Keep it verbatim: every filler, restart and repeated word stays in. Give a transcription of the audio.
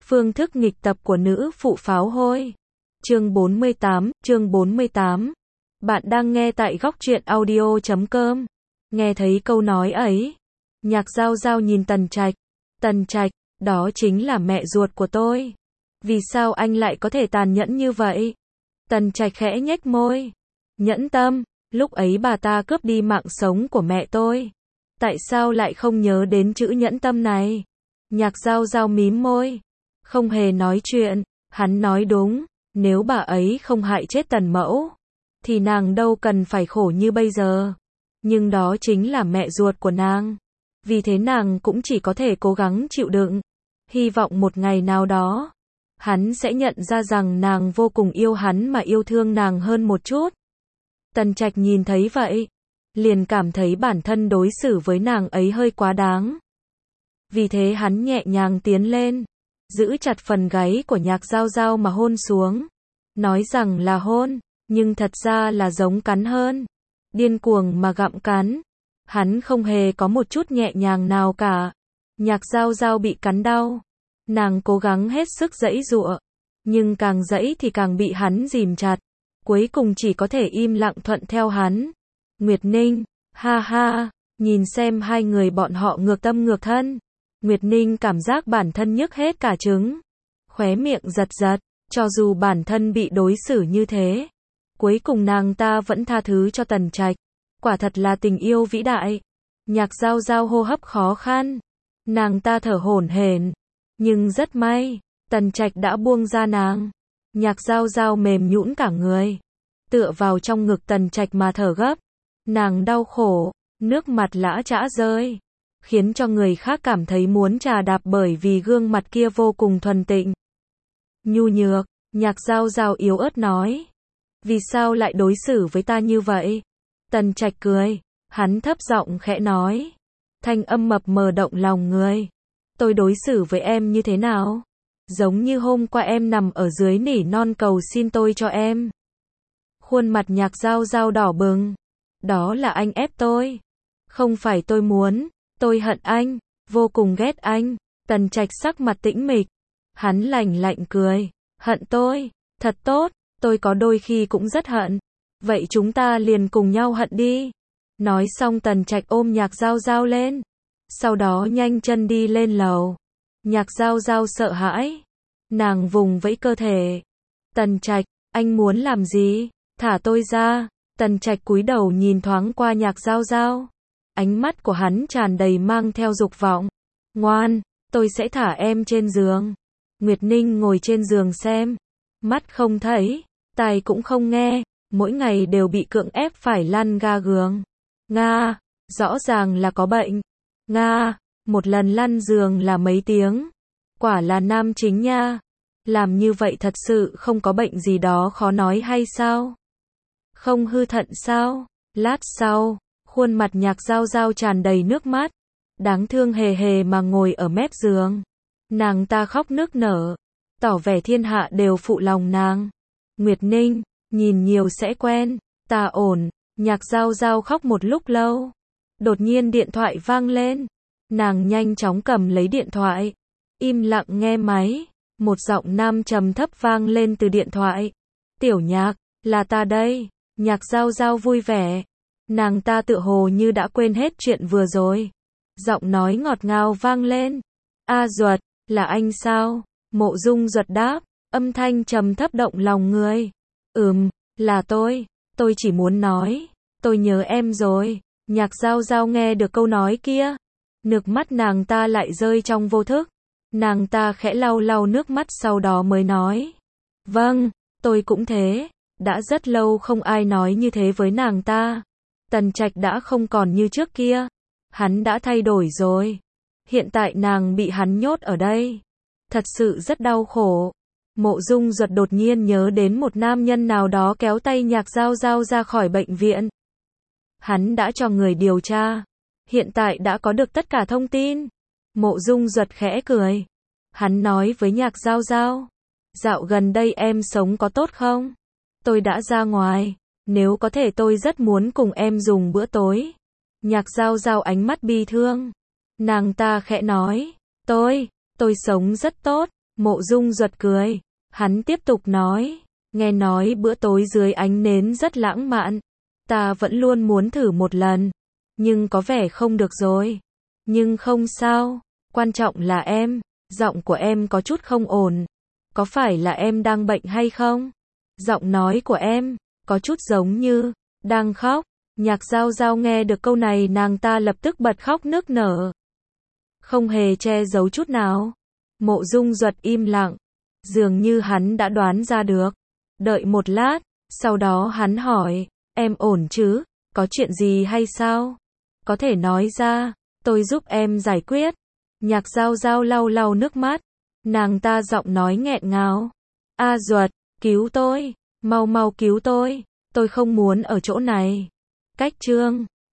Phương thức nghịch tập của nữ phụ pháo hôi. Chương bốn mươi tám, chương bốn mươi tám. Bạn đang nghe tại góc truyện audio chấm com. Nghe thấy câu nói ấy, Nhạc Giao Giao nhìn Tần Trạch. Tần Trạch, đó chính là mẹ ruột của tôi. Vì sao anh lại có thể tàn nhẫn như vậy? Tần Trạch khẽ nhếch môi. Nhẫn tâm, lúc ấy bà ta cướp đi mạng sống của mẹ tôi. Tại sao lại không nhớ đến chữ nhẫn tâm này? Nhạc Giao Giao mím môi. Không hề nói chuyện, hắn nói đúng, nếu bà ấy không hại chết Tần Mẫu, thì nàng đâu cần phải khổ như bây giờ. Nhưng đó chính là mẹ ruột của nàng. Vì thế nàng cũng chỉ có thể cố gắng chịu đựng. Hy vọng một ngày nào đó, hắn sẽ nhận ra rằng nàng vô cùng yêu hắn mà yêu thương nàng hơn một chút. Tần Trạch nhìn thấy vậy, liền cảm thấy bản thân đối xử với nàng ấy hơi quá đáng. Vì thế hắn nhẹ nhàng tiến lên, giữ chặt phần gáy của Nhạc Giao Giao mà hôn xuống. Nói rằng là hôn, nhưng thật ra là giống cắn hơn. Điên cuồng mà gặm cắn. Hắn không hề có một chút nhẹ nhàng nào cả. Nhạc Giao Giao bị cắn đau. Nàng cố gắng hết sức giãy giụa, nhưng càng giãy thì càng bị hắn ghìm chặt. Cuối cùng chỉ có thể im lặng thuận theo hắn. Nguyệt Ninh, ha ha, nhìn xem hai người bọn họ ngược tâm ngược thân. Nguyệt Ninh cảm giác bản thân nhức hết cả trứng. Khóe miệng giật giật, cho dù bản thân bị đối xử như thế. Cuối cùng nàng ta vẫn tha thứ cho Tần Trạch. Quả thật là tình yêu vĩ đại. Nhạc Giao Giao hô hấp khó khăn. Nàng ta thở hổn hển. Nhưng rất may, Tần Trạch đã buông ra nàng. Nhạc Giao Giao mềm nhũn cả người. Tựa vào trong ngực Tần Trạch mà thở gấp. Nàng đau khổ, nước mặt lã chã rơi. Khiến cho người khác cảm thấy muốn trà đạp bởi vì gương mặt kia vô cùng thuần tịnh. Nhu nhược, Nhạc Giao Giao yếu ớt nói. Vì sao lại đối xử với ta như vậy? Tần Trạch cười, hắn thấp giọng khẽ nói. Thanh âm mập mờ động lòng người. Tôi đối xử với em như thế nào? Giống như hôm qua em nằm ở dưới nỉ non cầu xin tôi cho em. Khuôn mặt Nhạc Giao Giao đỏ bừng. Đó là anh ép tôi. Không phải tôi muốn. Tôi hận anh, vô cùng ghét anh. Tần Trạch sắc mặt tĩnh mịch. Hắn lạnh lạnh cười. Hận tôi, thật tốt, tôi có đôi khi cũng rất hận. Vậy chúng ta liền cùng nhau hận đi. Nói xong Tần Trạch ôm Nhạc Giao Giao lên. Sau đó nhanh chân đi lên lầu. Nhạc Giao Giao sợ hãi. Nàng vùng vẫy cơ thể. Tần Trạch, anh muốn làm gì? Thả tôi ra. Tần Trạch cúi đầu nhìn thoáng qua Nhạc Giao Giao. Ánh mắt của hắn tràn đầy mang theo dục vọng. Ngoan, tôi sẽ thả em trên giường. Nguyệt Ninh ngồi trên giường xem. Mắt không thấy, tai cũng không nghe. Mỗi ngày đều bị cưỡng ép phải lăn ga giường. Nga, rõ ràng là có bệnh. Nga, một lần lăn giường là mấy tiếng. Quả là nam chính nha. Làm như vậy thật sự không có bệnh gì đó khó nói hay sao? Không hư thận sao? Lát sau, khuôn mặt Nhạc Giao Giao tràn đầy nước mắt. Đáng thương hề hề mà ngồi ở mép giường. Nàng ta khóc nức nở. Tỏ vẻ thiên hạ đều phụ lòng nàng. Nguyệt Ninh, nhìn nhiều sẽ quen. Ta ổn. Nhạc Giao Giao khóc một lúc lâu. Đột nhiên điện thoại vang lên. Nàng nhanh chóng cầm lấy điện thoại. Im lặng nghe máy. Một giọng nam trầm thấp vang lên từ điện thoại. Tiểu Nhạc, là ta đây. Nhạc Giao Giao vui vẻ. Nàng ta tựa hồ như đã quên hết chuyện vừa rồi. Giọng nói ngọt ngào vang lên. A Duật, là anh sao? Mộ Dung Duật đáp, âm thanh trầm thấp động lòng người. Ừm, là tôi. Tôi chỉ muốn nói, tôi nhớ em rồi. Nhạc Giao Giao nghe được câu nói kia. Nước mắt nàng ta lại rơi trong vô thức. Nàng ta khẽ lau lau nước mắt sau đó mới nói. Vâng, tôi cũng thế. Đã rất lâu không ai nói như thế với nàng ta. Tần Trạch đã không còn như trước kia. Hắn đã thay đổi rồi. Hiện tại nàng bị hắn nhốt ở đây. Thật sự rất đau khổ. Mộ Dung Duật đột nhiên nhớ đến một nam nhân nào đó kéo tay Nhạc Giao Giao ra khỏi bệnh viện. Hắn đã cho người điều tra. Hiện tại đã có được tất cả thông tin. Mộ Dung Duật khẽ cười. Hắn nói với Nhạc Giao Giao. Dạo gần đây em sống có tốt không? Tôi đã ra ngoài. Nếu có thể tôi rất muốn cùng em dùng bữa tối. Nhạc Giao Giao ánh mắt bi thương. Nàng ta khẽ nói. Tôi, tôi sống rất tốt. Mộ Dung Duật cười. Hắn tiếp tục nói. Nghe nói bữa tối dưới ánh nến rất lãng mạn. Ta vẫn luôn muốn thử một lần. Nhưng có vẻ không được rồi. Nhưng không sao. Quan trọng là em. Giọng của em có chút không ổn. Có phải là em đang bệnh hay không? Giọng nói của em có chút giống như đang khóc. Nhạc Giao Giao nghe được câu này nàng ta lập tức bật khóc nức nở. Không hề che giấu chút nào. Mộ Dung Duật im lặng. Dường như hắn đã đoán ra được. Đợi một lát, sau đó hắn hỏi, em ổn chứ? Có chuyện gì hay sao? Có thể nói ra, tôi giúp em giải quyết. Nhạc Giao Giao lau lau nước mắt. Nàng ta giọng nói nghẹn ngào. A Duật, cứu tôi, mau mau cứu tôi, tôi không muốn ở chỗ này. Cách chương